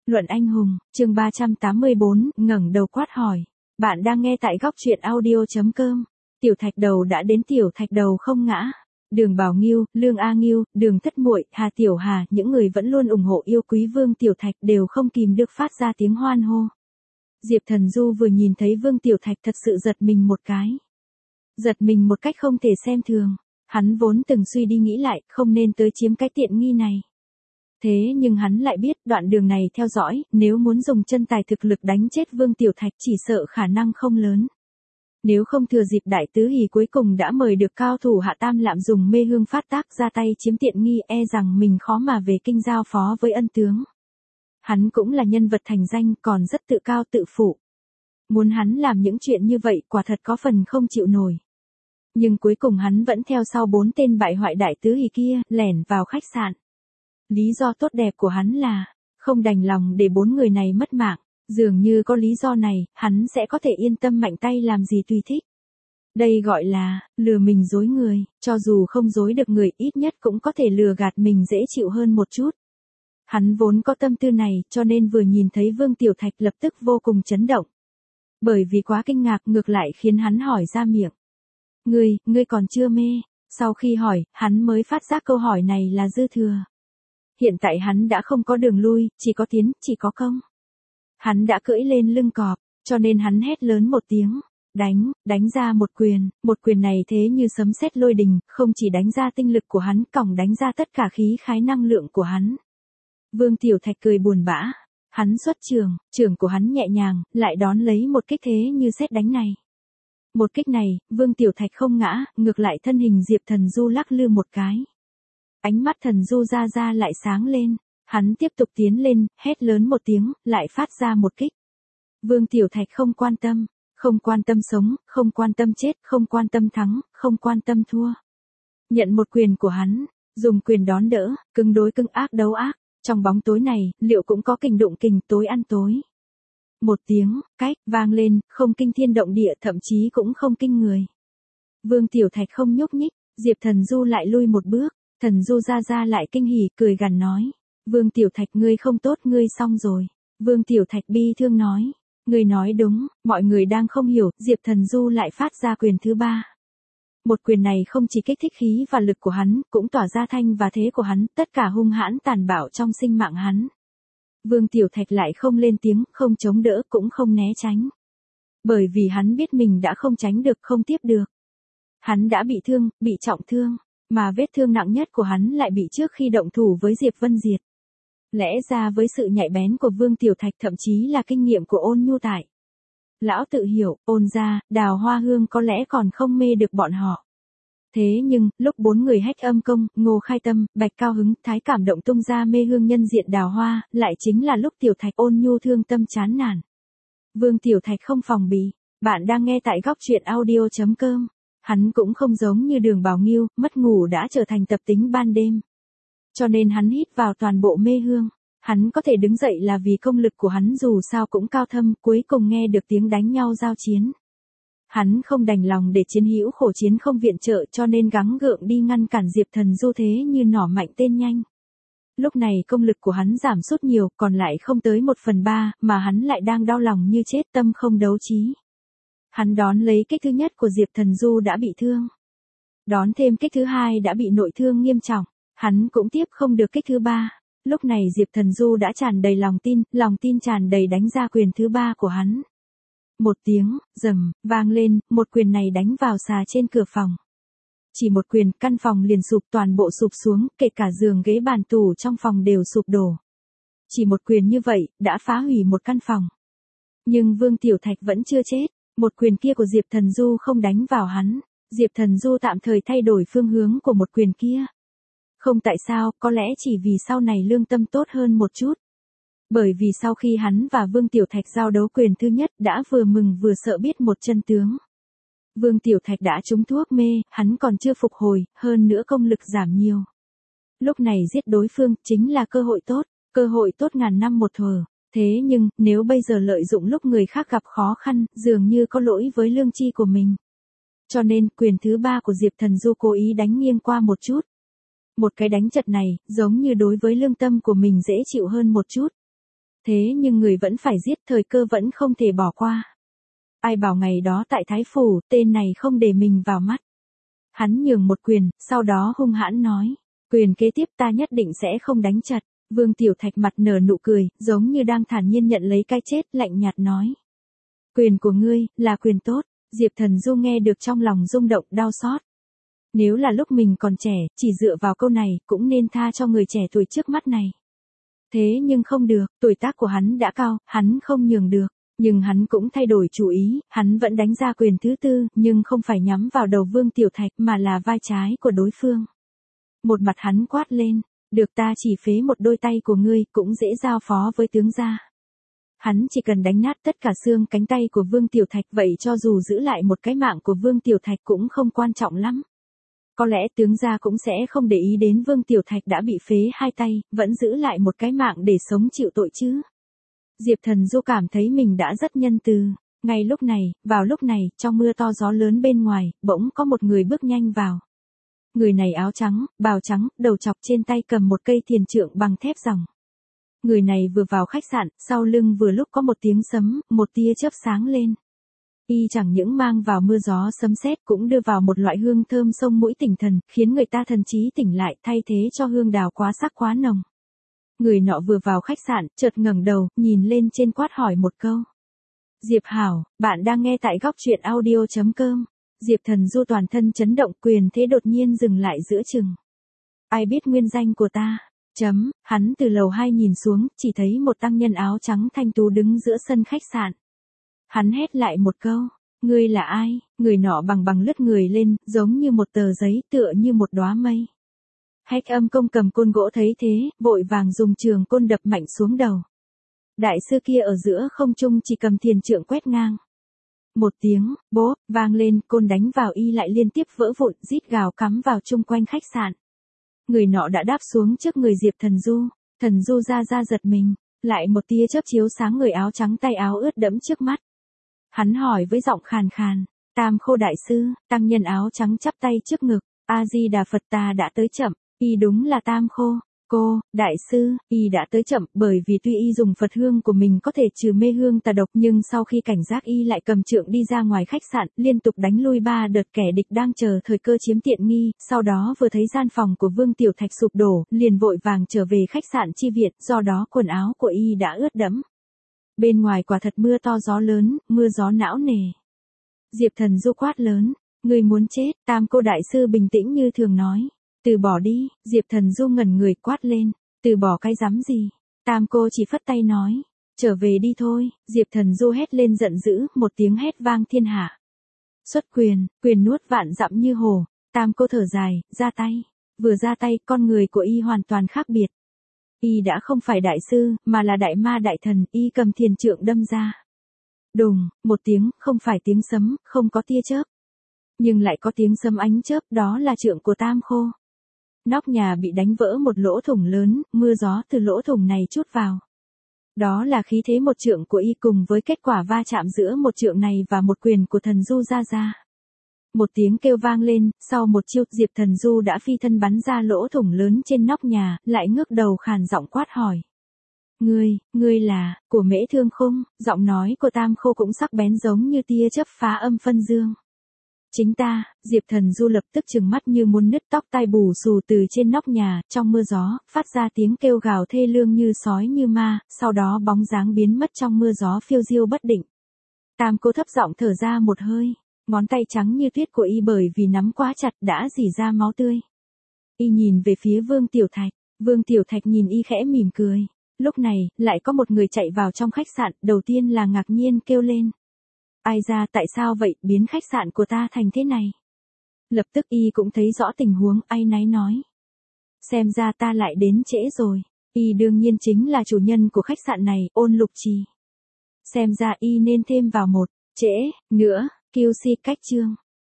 Luận anh hùng, chương 384, ngẩng đầu quát hỏi. Bạn đang nghe tại góc truyện audio.com. Tiểu Thạch Đầu đã đến, Tiểu Thạch Đầu không ngã. Đường Bảo Nghiêu, Lương A Nghiêu, Đường Thất Muội, Hà Tiểu Hà, những người vẫn luôn ủng hộ yêu quý Vương Tiểu Thạch đều không kìm được phát ra tiếng hoan hô. Diệp Thần Du vừa nhìn thấy Vương Tiểu Thạch thật sự giật mình một cái. Giật mình một cách không thể xem thường. Hắn vốn từng suy đi nghĩ lại, không nên tới chiếm cái tiện nghi này. Thế nhưng hắn lại biết đoạn đường này theo dõi, nếu muốn dùng chân tài thực lực đánh chết Vương Tiểu Thạch chỉ sợ khả năng không lớn. Nếu không thừa dịp Đại Tứ Hỷ cuối cùng đã mời được cao thủ Hạ Tam Lạm dùng mê hương phát tác ra tay chiếm tiện nghi, e rằng mình khó mà về kinh giao phó với ân tướng. Hắn cũng là nhân vật thành danh, còn rất tự cao tự phụ. Muốn hắn làm những chuyện như vậy quả thật có phần không chịu nổi. Nhưng cuối cùng hắn vẫn theo sau 4 tên bại hoại Đại Tứ Hỷ kia, lẻn vào khách sạn. Lý do tốt đẹp của hắn là, không đành lòng để 4 người này mất mạng, dường như có lý do này, hắn sẽ có thể yên tâm mạnh tay làm gì tùy thích. Đây gọi là, lừa mình dối người, cho dù không dối được người ít nhất cũng có thể lừa gạt mình dễ chịu hơn một chút. Hắn vốn có tâm tư này cho nên vừa nhìn thấy Vương Tiểu Thạch lập tức vô cùng chấn động. Bởi vì quá kinh ngạc ngược lại khiến hắn hỏi ra miệng. Ngươi còn chưa mê, sau khi hỏi, hắn mới phát giác câu hỏi này là dư thừa. Hiện tại hắn đã không có đường lui, chỉ có tiến, chỉ có công. Hắn đã cưỡi lên lưng cọp, cho nên hắn hét lớn một tiếng, đánh ra một quyền này thế như sấm sét lôi đình, không chỉ đánh ra tinh lực của hắn, còng đánh ra tất cả khí khái năng lượng của hắn. Vương Tiểu Thạch cười buồn bã, hắn xuất trường của hắn nhẹ nhàng, lại đón lấy một kích thế như sét đánh này. Một kích này, Vương Tiểu Thạch không ngã, ngược lại thân hình Diệp Thần Du lắc lư một cái. Ánh mắt Thần Du ra lại sáng lên, hắn tiếp tục tiến lên, hét lớn một tiếng, lại phát ra một kích. Vương Tiểu Thạch không quan tâm sống, không quan tâm chết, không quan tâm thắng, không quan tâm thua. Nhận một quyền của hắn, dùng quyền đón đỡ, cứng đối cứng, ác đấu ác, trong bóng tối này, liệu cũng có kình đụng kình, tối ăn tối. Một tiếng, cách, vang lên, không kinh thiên động địa, thậm chí cũng không kinh người. Vương Tiểu Thạch không nhúc nhích, Diệp Thần Du lại lui một bước. Thần Du ra lại kinh hỉ, cười gằn nói. Vương Tiểu Thạch ngươi không tốt, ngươi xong rồi. Vương Tiểu Thạch bi thương nói. Ngươi nói đúng, mọi người đang không hiểu, Diệp Thần Du lại phát ra quyền thứ 3. Một quyền này không chỉ kích thích khí và lực của hắn, cũng tỏa ra thanh và thế của hắn, tất cả hung hãn tàn bạo trong sinh mạng hắn. Vương Tiểu Thạch lại không lên tiếng, không chống đỡ, cũng không né tránh. Bởi vì hắn biết mình đã không tránh được, không tiếp được. Hắn đã bị thương, bị trọng thương. Mà vết thương nặng nhất của hắn lại bị trước khi động thủ với Diệp Vân Diệt. Lẽ ra với sự nhạy bén của Vương Tiểu Thạch thậm chí là kinh nghiệm của Ôn Nhu tại. Lão tự hiểu, Ôn gia, Đào Hoa Hương có lẽ còn không mê được bọn họ. Thế nhưng, lúc 4 người Hách Âm Công, Ngô Khai Tâm, Bạch Cao Hứng, Thái Cảm Động tung ra mê hương nhân diện Đào Hoa, lại chính là lúc Tiểu Thạch Ôn Nhu thương tâm chán nản. Vương Tiểu Thạch không phòng bị. Bạn đang nghe tại góc truyện audio.com. Hắn cũng không giống như Đường Bảo Nghiêu, mất ngủ đã trở thành tập tính ban đêm. Cho nên hắn hít vào toàn bộ mê hương. Hắn có thể đứng dậy là vì công lực của hắn dù sao cũng cao thâm, cuối cùng nghe được tiếng đánh nhau giao chiến. Hắn không đành lòng để chiến hữu khổ chiến không viện trợ cho nên gắng gượng đi ngăn cản Diệp Thần Du thế như nỏ mạnh tên nhanh. Lúc này công lực của hắn giảm sút nhiều, còn lại không tới 1/3, mà hắn lại đang đau lòng như chết, tâm không đấu trí. Hắn đón lấy kích thứ nhất của Diệp Thần Du đã bị thương. Đón thêm kích thứ 2 đã bị nội thương nghiêm trọng. Hắn cũng tiếp không được kích thứ 3. Lúc này Diệp Thần Du đã tràn đầy lòng tin tràn đầy đánh ra quyền thứ 3 của hắn. Một tiếng, rầm, vang lên, một quyền này đánh vào xà trên cửa phòng. Chỉ một quyền, căn phòng liền sụp, toàn bộ sụp xuống, kể cả giường ghế bàn tủ trong phòng đều sụp đổ. Chỉ một quyền như vậy, đã phá hủy một căn phòng. Nhưng Vương Tiểu Thạch vẫn chưa chết. Một quyền kia của Diệp Thần Du không đánh vào hắn. Diệp Thần Du tạm thời thay đổi phương hướng của một quyền kia. Không tại sao, có lẽ chỉ vì sau này lương tâm tốt hơn một chút. Bởi vì sau khi hắn và Vương Tiểu Thạch giao đấu quyền thứ nhất đã vừa mừng vừa sợ biết một chân tướng. Vương Tiểu Thạch đã trúng thuốc mê, hắn còn chưa phục hồi, hơn nữa công lực giảm nhiều. Lúc này giết đối phương chính là cơ hội tốt ngàn năm một thuở. Thế nhưng, nếu bây giờ lợi dụng lúc người khác gặp khó khăn, dường như có lỗi với lương tri của mình. Cho nên, quyền thứ 3 của Diệp Thần Du cố ý đánh nghiêng qua một chút. Một cái đánh chật này, giống như đối với lương tâm của mình dễ chịu hơn một chút. Thế nhưng người vẫn phải giết, thời cơ vẫn không thể bỏ qua. Ai bảo ngày đó tại Thái Phủ, tên này không để mình vào mắt. Hắn nhường một quyền, sau đó hung hãn nói. Quyền kế tiếp ta nhất định sẽ không đánh chật. Vương Tiểu Thạch mặt nở nụ cười, giống như đang thản nhiên nhận lấy cái chết, lạnh nhạt nói. Quyền của ngươi, là quyền tốt. Diệp Thần Du nghe được trong lòng rung động, đau xót. Nếu là lúc mình còn trẻ, chỉ dựa vào câu này, cũng nên tha cho người trẻ tuổi trước mắt này. Thế nhưng không được, tuổi tác của hắn đã cao, hắn không nhường được. Nhưng hắn cũng thay đổi chủ ý, hắn vẫn đánh ra quyền thứ tư, nhưng không phải nhắm vào đầu Vương Tiểu Thạch mà là vai trái của đối phương. Một mặt hắn quát lên, được ta chỉ phế một đôi tay của ngươi, cũng dễ giao phó với tướng gia. Hắn chỉ cần đánh nát tất cả xương cánh tay của Vương Tiểu Thạch, vậy cho dù giữ lại một cái mạng của Vương Tiểu Thạch cũng không quan trọng lắm. Có lẽ tướng gia cũng sẽ không để ý đến Vương Tiểu Thạch đã bị phế hai tay, vẫn giữ lại một cái mạng để sống chịu tội chứ. Diệp Thần Du cảm thấy mình đã rất nhân từ. Ngay lúc này, vào lúc này, trong mưa to gió lớn bên ngoài, bỗng có một người bước nhanh vào. Người này áo trắng, bào trắng, đầu chọc, trên tay cầm một cây thiền trượng bằng thép ròng. Người này vừa vào khách sạn, sau lưng vừa lúc có một tiếng sấm, một tia chớp sáng lên. Y chẳng những mang vào mưa gió sấm sét, cũng đưa vào một loại hương thơm xông mũi tỉnh thần, khiến người ta thần trí tỉnh lại, thay thế cho hương đào quá sắc quá nồng. Người nọ vừa vào khách sạn, chợt ngẩng đầu, nhìn lên trên quát hỏi một câu. Diệp Hảo, bạn đang nghe tại góc truyện audio.com. Diệp Thần Du toàn thân chấn động, quyền thế đột nhiên dừng lại giữa chừng. Ai biết nguyên danh của ta? Hắn từ lầu 2 nhìn xuống, chỉ thấy một tăng nhân áo trắng thanh tú đứng giữa sân khách sạn. Hắn hét lại một câu, ngươi là ai? Người nọ bằng lướt người lên, giống như một tờ giấy, tựa như một đóa mây. Hách Âm Công cầm côn gỗ thấy thế, vội vàng dùng trường côn đập mạnh xuống đầu. Đại sư kia ở giữa không trung chỉ cầm thiền trượng quét ngang. Một tiếng, bốp, vang lên, côn đánh vào y lại liên tiếp vỡ vụn, rít gào cắm vào chung quanh khách sạn. Người nọ đã đáp xuống trước người Diệp Thần Du. Thần Du ra giật mình, lại một tia chớp chiếu sáng người áo trắng, tay áo ướt đẫm trước mắt. Hắn hỏi với giọng khàn khàn, Tam Khô đại sư. Tăng nhân áo trắng chắp tay trước ngực, A Di Đà Phật, ta đã tới chậm. Y đúng là Tam Khô. Cô, đại sư, y đã tới chậm, bởi vì tuy y dùng Phật hương của mình có thể trừ mê hương tà độc, nhưng sau khi cảnh giác y lại cầm trượng đi ra ngoài khách sạn, liên tục đánh lui 3 đợt kẻ địch đang chờ thời cơ chiếm tiện nghi, sau đó vừa thấy gian phòng của Vương Tiểu Thạch sụp đổ, liền vội vàng trở về khách sạn chi viện, do đó quần áo của y đã ướt đẫm. Bên ngoài quả thật mưa to gió lớn, mưa gió não nề. Diệp Thần Du quát lớn, ngươi muốn chết? Tam Cô đại sư bình tĩnh như thường nói. Từ bỏ đi. Diệp Thần Du ngẩn người, quát lên, từ bỏ cái rắm gì? Tam Cô chỉ phất tay nói, trở về đi thôi. Diệp Thần Du hét lên giận dữ, một tiếng hét vang thiên hạ. Xuất quyền, quyền nuốt vạn dặm như hồ. Tam Cô thở dài, ra tay. Vừa ra tay, con người của y hoàn toàn khác biệt. Y đã không phải đại sư, mà là đại ma đại thần, y cầm thiền trượng đâm ra. Đùng, một tiếng, không phải tiếng sấm, không có tia chớp. Nhưng lại có tiếng sấm ánh chớp, đó là trượng của Tam Khô. Nóc nhà bị đánh vỡ một lỗ thủng lớn, mưa gió từ lỗ thủng này trút vào. Đó là khí thế một trượng của y cùng với kết quả va chạm giữa một trượng này và một quyền của Thần Du ra. Một tiếng kêu vang lên, sau một chiêu, Diệp Thần Du đã phi thân bắn ra lỗ thủng lớn trên nóc nhà, lại ngước đầu khàn giọng quát hỏi. Ngươi là, của Mễ Thương Khung? Giọng nói của Tam Khô cũng sắc bén giống như tia chớp phá âm phân dương. Chính ta. Diệp Thần Du lập tức trừng mắt như muốn nứt, tóc tai bù xù từ trên nóc nhà, trong mưa gió, phát ra tiếng kêu gào thê lương như sói như ma, sau đó bóng dáng biến mất trong mưa gió phiêu diêu bất định. Tam Cô thấp giọng thở ra một hơi, ngón tay trắng như tuyết của y bởi vì nắm quá chặt đã rỉ ra máu tươi. Y nhìn về phía Vương Tiểu Thạch, Vương Tiểu Thạch nhìn y khẽ mỉm cười. Lúc này, lại có một người chạy vào trong khách sạn, đầu tiên là ngạc nhiên kêu lên. Ai ra, tại sao vậy, biến khách sạn của ta thành thế này? Lập tức y cũng thấy rõ tình huống, áy náy nói. Xem ra ta lại đến trễ rồi. Y đương nhiên chính là chủ nhân của khách sạn này, Ôn Lục Trì. Xem ra y nên thêm vào một, trễ, nữa, QC cách chương.